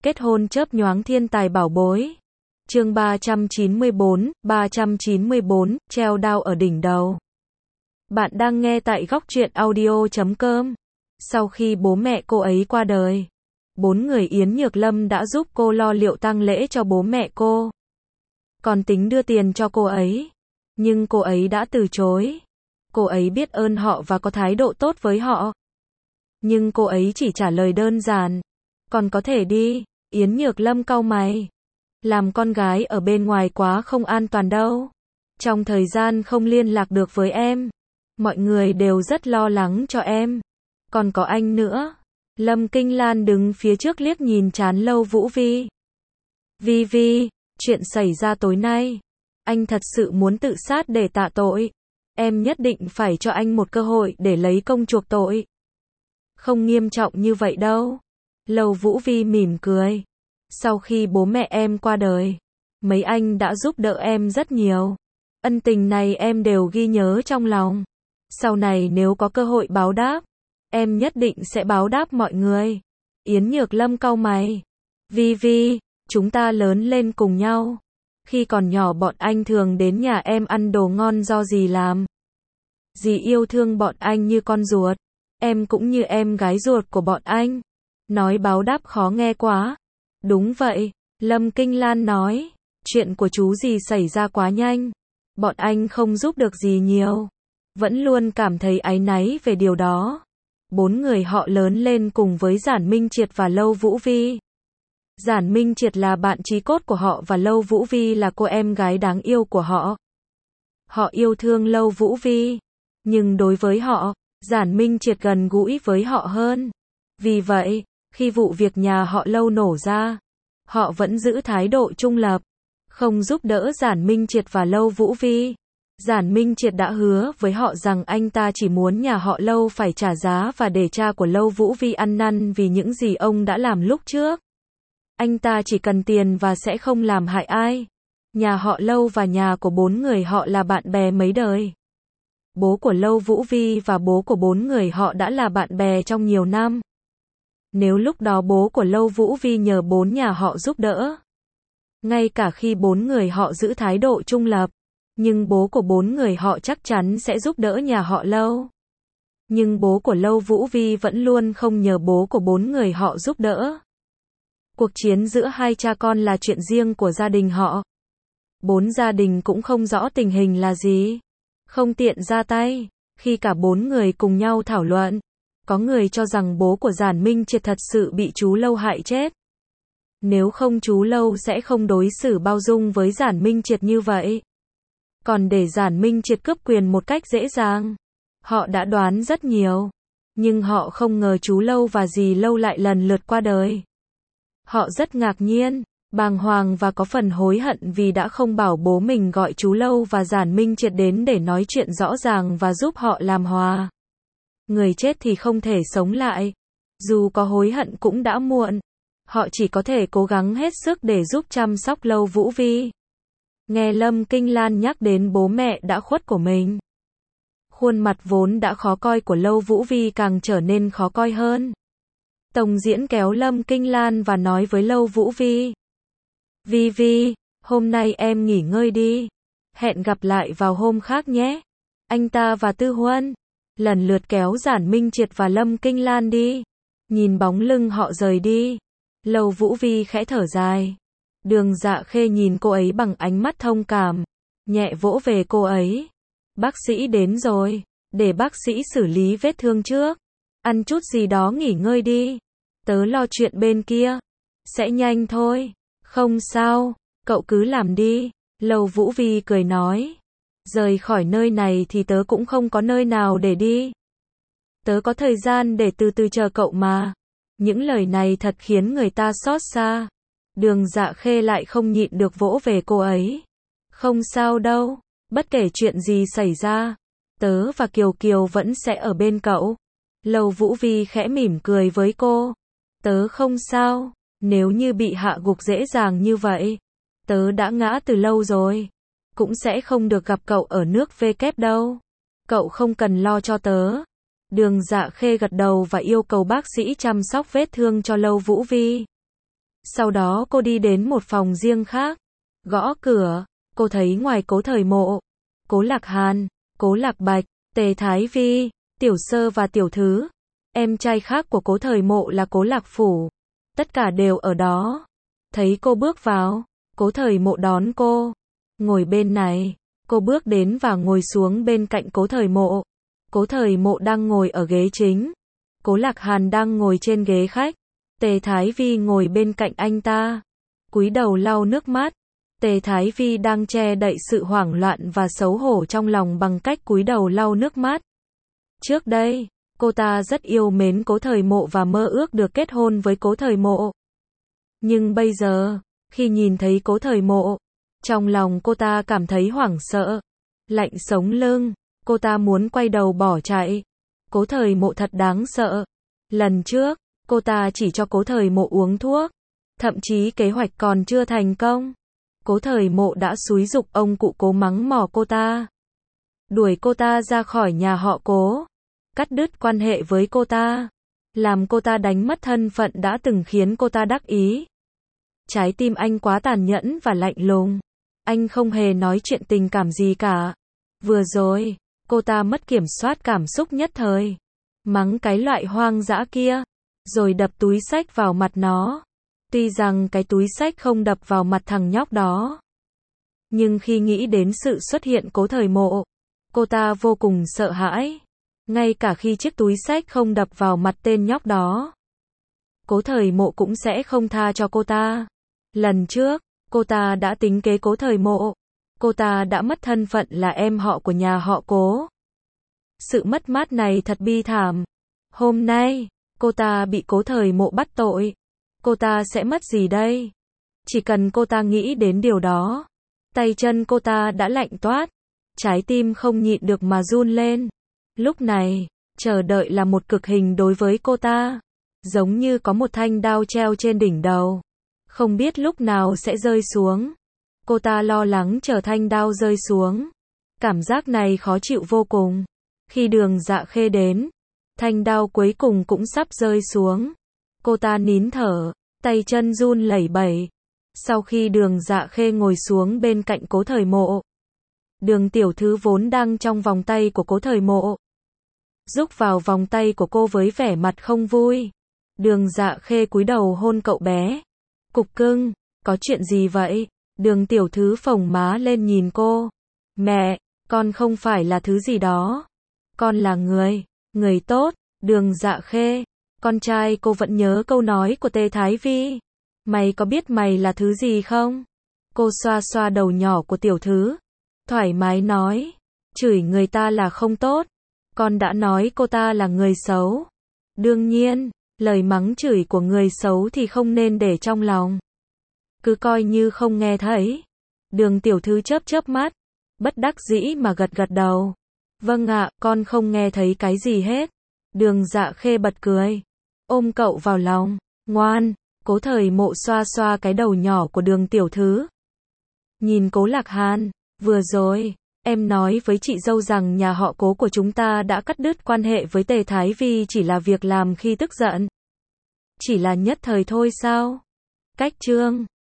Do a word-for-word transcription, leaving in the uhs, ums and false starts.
Kết hôn chớp nhoáng thiên tài bảo bối. Chương ba trăm chín mươi bốn, ba trăm chín mươi bốn, treo đao ở đỉnh đầu. Bạn đang nghe tại góc truyện audio chấm com. Sau khi bố mẹ cô ấy qua đời, bốn người Yến Nhược Lâm đã giúp cô lo liệu tang lễ cho bố mẹ cô. Còn tính đưa tiền cho cô ấy, nhưng cô ấy đã từ chối. Cô ấy biết ơn họ và có thái độ tốt với họ. Nhưng cô ấy chỉ trả lời đơn giản, còn có thể đi. Yến Nhược Lâm cau mày. Làm con gái ở bên ngoài quá không an toàn đâu. Trong thời gian không liên lạc được với em, mọi người đều rất lo lắng cho em. Còn có anh nữa. Lâm Kinh Lan đứng phía trước liếc nhìn trán Lâu Vũ Vi. Vi Vi, chuyện xảy ra tối nay, anh thật sự muốn tự sát để tạ tội. Em nhất định phải cho anh một cơ hội để lấy công chuộc tội. Không nghiêm trọng như vậy đâu. Lâu Vũ Vi mỉm cười. Sau khi bố mẹ em qua đời, mấy anh đã giúp đỡ em rất nhiều. Ân tình này em đều ghi nhớ trong lòng. Sau này nếu có cơ hội báo đáp, em nhất định sẽ báo đáp mọi người. Yến Nhược Lâm cau mày. Vi Vi, chúng ta lớn lên cùng nhau. Khi còn nhỏ bọn anh thường đến nhà em ăn đồ ngon do dì làm. Dì yêu thương bọn anh như con ruột. Em cũng như em gái ruột của bọn anh. Nói báo đáp khó nghe quá. Đúng vậy, Lâm Kinh Lan nói. Chuyện của chú dì xảy ra quá nhanh. Bọn anh không giúp được gì nhiều. Vẫn luôn cảm thấy áy náy về điều đó. Bốn người họ lớn lên cùng với Giản Minh Triệt và Lâu Vũ Vi. Giản Minh Triệt là bạn chí cốt của họ và Lâu Vũ Vi là cô em gái đáng yêu của họ. Họ yêu thương Lâu Vũ Vi. Nhưng đối với họ, Giản Minh Triệt gần gũi với họ hơn. Vì vậy, khi vụ việc nhà họ Lâu nổ ra, họ vẫn giữ thái độ trung lập, không giúp đỡ Giản Minh Triệt và Lâu Vũ Vi. Giản Minh Triệt đã hứa với họ rằng anh ta chỉ muốn nhà họ Lâu phải trả giá và để cha của Lâu Vũ Vi ăn năn vì những gì ông đã làm lúc trước. Anh ta chỉ cần tiền và sẽ không làm hại ai. Nhà họ Lâu và nhà của bốn người họ là bạn bè mấy đời. Bố của Lâu Vũ Vi và bố của bốn người họ đã là bạn bè trong nhiều năm. Nếu lúc đó bố của Lâu Vũ Vi nhờ bốn nhà họ giúp đỡ, ngay cả khi bốn người họ giữ thái độ trung lập, nhưng bố của bốn người họ chắc chắn sẽ giúp đỡ nhà họ Lâu. Nhưng bố của Lâu Vũ Vi vẫn luôn không nhờ bố của bốn người họ giúp đỡ. Cuộc chiến giữa hai cha con là chuyện riêng của gia đình họ. Bốn gia đình cũng không rõ tình hình là gì. Không tiện ra tay. Khi cả bốn người cùng nhau thảo luận, có người cho rằng bố của Giản Minh Triệt thật sự bị chú Lâu hại chết. Nếu không chú Lâu sẽ không đối xử bao dung với Giản Minh Triệt như vậy. Còn để Giản Minh Triệt cướp quyền một cách dễ dàng. Họ đã đoán rất nhiều. Nhưng họ không ngờ chú Lâu và dì Lâu lại lần lượt qua đời. Họ rất ngạc nhiên, bàng hoàng và có phần hối hận vì đã không bảo bố mình gọi chú Lâu và Giản Minh Triệt đến để nói chuyện rõ ràng và giúp họ làm hòa. Người chết thì không thể sống lại. Dù có hối hận cũng đã muộn. Họ chỉ có thể cố gắng hết sức để giúp chăm sóc Lâu Vũ Vi. Nghe Lâm Kinh Lan nhắc đến bố mẹ đã khuất của mình, khuôn mặt vốn đã khó coi của Lâu Vũ Vi càng trở nên khó coi hơn. Tổng diễn kéo Lâm Kinh Lan và nói với Lâu Vũ Vi. Vi Vi, hôm nay em nghỉ ngơi đi. Hẹn gặp lại vào hôm khác nhé. Anh ta và Tư Huân lần lượt kéo Giản Minh Triệt và Lâm Kinh Lan đi. Nhìn bóng lưng họ rời đi, Lâu Vũ Vi khẽ thở dài. Đường Dạ Khê nhìn cô ấy bằng ánh mắt thông cảm, nhẹ vỗ về cô ấy. Bác sĩ đến rồi, để bác sĩ xử lý vết thương trước. Ăn chút gì đó nghỉ ngơi đi. Tớ lo chuyện bên kia. Sẽ nhanh thôi. Không sao, cậu cứ làm đi. Lâu Vũ Vi cười nói. Rời khỏi nơi này thì tớ cũng không có nơi nào để đi. Tớ có thời gian để từ từ chờ cậu mà. Những lời này thật khiến người ta xót xa. Đường Dạ Khê lại không nhịn được vỗ về cô ấy. Không sao đâu, bất kể chuyện gì xảy ra, tớ và Kiều Kiều vẫn sẽ ở bên cậu. Lâu Vũ Vi khẽ mỉm cười với cô. Tớ không sao, nếu như bị hạ gục dễ dàng như vậy, tớ đã ngã từ lâu rồi. Cũng sẽ không được gặp cậu ở nước V kép đâu. Cậu không cần lo cho tớ. Đường Dạ Khê gật đầu và yêu cầu bác sĩ chăm sóc vết thương cho Lâu Vũ Vi. Sau đó cô đi đến một phòng riêng khác, gõ cửa, cô thấy ngoài Cố Thời Mộ, Cố Lạc Hàn, Cố Lạc Bạch, Tề Thái Vi, Tiểu Sơ và Tiểu Thứ, em trai khác của Cố Thời Mộ là Cố Lạc Phủ, tất cả đều ở đó. Thấy cô bước vào, Cố Thời Mộ đón cô, ngồi bên này, cô bước đến và ngồi xuống bên cạnh Cố Thời Mộ. Cố Thời Mộ đang ngồi ở ghế chính, Cố Lạc Hàn đang ngồi trên ghế khách, Tề Thái Vi ngồi bên cạnh anh ta, cúi đầu lau nước mắt. Tề Thái Vi đang che đậy sự hoảng loạn và xấu hổ trong lòng bằng cách cúi đầu lau nước mắt. Trước đây, cô ta rất yêu mến Cố Thời Mộ và mơ ước được kết hôn với Cố Thời Mộ. Nhưng bây giờ, khi nhìn thấy Cố Thời Mộ, trong lòng cô ta cảm thấy hoảng sợ, lạnh sống lưng, cô ta muốn quay đầu bỏ chạy. Cố Thời Mộ thật đáng sợ. Lần trước, cô ta chỉ cho Cố Thời Mộ uống thuốc, thậm chí kế hoạch còn chưa thành công. Cố Thời Mộ đã xúi giục ông cụ Cố mắng mỏ cô ta, đuổi cô ta ra khỏi nhà họ Cố, cắt đứt quan hệ với cô ta, làm cô ta đánh mất thân phận đã từng khiến cô ta đắc ý. Trái tim anh quá tàn nhẫn và lạnh lùng. Anh không hề nói chuyện tình cảm gì cả. Vừa rồi, cô ta mất kiểm soát cảm xúc nhất thời, mắng cái loại hoang dã kia, rồi đập túi xách vào mặt nó. Tuy rằng cái túi xách không đập vào mặt thằng nhóc đó, nhưng khi nghĩ đến sự xuất hiện Cố Thời Mộ, cô ta vô cùng sợ hãi. Ngay cả khi chiếc túi xách không đập vào mặt tên nhóc đó, Cố Thời Mộ cũng sẽ không tha cho cô ta. Lần trước, cô ta đã tính kế Cố Thời Mộ. Cô ta đã mất thân phận là em họ của nhà họ Cố. Sự mất mát này thật bi thảm. Hôm nay, cô ta bị Cố Thời Mộ bắt tội. Cô ta sẽ mất gì đây? Chỉ cần cô ta nghĩ đến điều đó, tay chân cô ta đã lạnh toát, trái tim không nhịn được mà run lên. Lúc này, chờ đợi là một cực hình đối với cô ta, giống như có một thanh đao treo trên đỉnh đầu, không biết lúc nào sẽ rơi xuống. Cô ta lo lắng chờ thanh đao rơi xuống. Cảm giác này khó chịu vô cùng. Khi Đường Dạ Khê đến, thanh đao cuối cùng cũng sắp rơi xuống. Cô ta nín thở, tay chân run lẩy bẩy. Sau khi Đường Dạ Khê ngồi xuống bên cạnh Cố Thời Mộ, Đường tiểu thư vốn đang trong vòng tay của Cố Thời Mộ, rúc vào vòng tay của cô với vẻ mặt không vui. Đường Dạ Khê cúi đầu hôn cậu bé. Cục cưng, có chuyện gì vậy? Đường tiểu thư phồng má lên nhìn cô. Mẹ, con không phải là thứ gì đó. Con là người, người tốt. Đường Dạ Khê, con trai cô vẫn nhớ câu nói của Tề Thái Vi. Mày có biết mày là thứ gì không? Cô xoa xoa đầu nhỏ của tiểu thư, thoải mái nói. Chửi người ta là không tốt. Con đã nói cô ta là người xấu. Đương nhiên, lời mắng chửi của người xấu thì không nên để trong lòng. Cứ coi như không nghe thấy. Đường tiểu thư chớp chớp mắt, bất đắc dĩ mà gật gật đầu. Vâng ạ, con không nghe thấy cái gì hết. Đường Dạ Khê bật cười, ôm cậu vào lòng. Ngoan. Cố Thời Mộ xoa xoa cái đầu nhỏ của đường tiểu thư. Nhìn Cố Lạc Hàn, vừa rồi, em nói với chị dâu rằng nhà họ Cố của chúng ta đã cắt đứt quan hệ với Tề Thái Vi chỉ là việc làm khi tức giận. Chỉ là nhất thời thôi sao? Cách chương